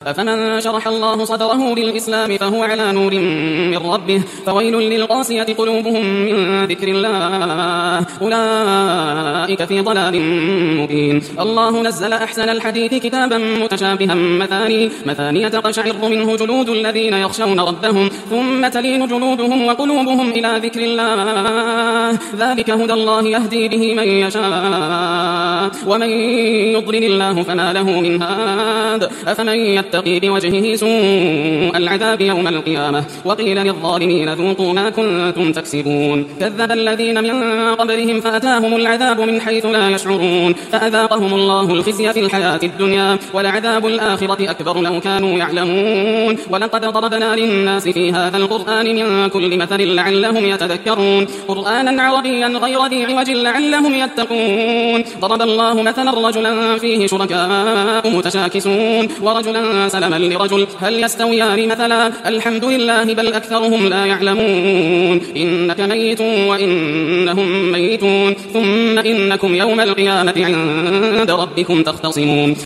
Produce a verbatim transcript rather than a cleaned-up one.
أفمن شرح الله صدره للإسلام فهو على نور من ربه فويل للقاسية قلوبهم من ذكر الله أولئك في ضلال مبين. الله نزل أحسن الحديث كتابا متشابها مثاني مثانية تقشعر منه جلود الذين يخشون ربهم ثم تلين جلودهم وقلوبهم إلى ذكر الله ذلك هدى الله يهدي به من يشاء ومن يضلل الله فما له من هاد. أفمن يتقي بوجهه سوء العذاب يوم القيامة وقيل للظالمين ذوقوا ما كنتم تكسبون. كذب الذين من قبلهم فأتاهم العذاب من حيث لا يشعرون فأذاقهم الله الخزي في الحياة الدنيا ولعذاب الآخرة أكبر لو كانوا يعلمون. ولقد ضربنا للناس في هذا القرآن من كل مثل لعلهم يتذكرون قرآنا عربيا غير ذي عوج لعلهم يتقون. ضرب الله مثلا رجلا فيه شركاء متشاكسون ورجلا سلما لرجل هل يستويان مثلا الحمد لله بل أكثرهم لا يعلمون. إنك ميت وإنهم ميتون ثم إنكم يوم القيامة عند ربكم تختصمون.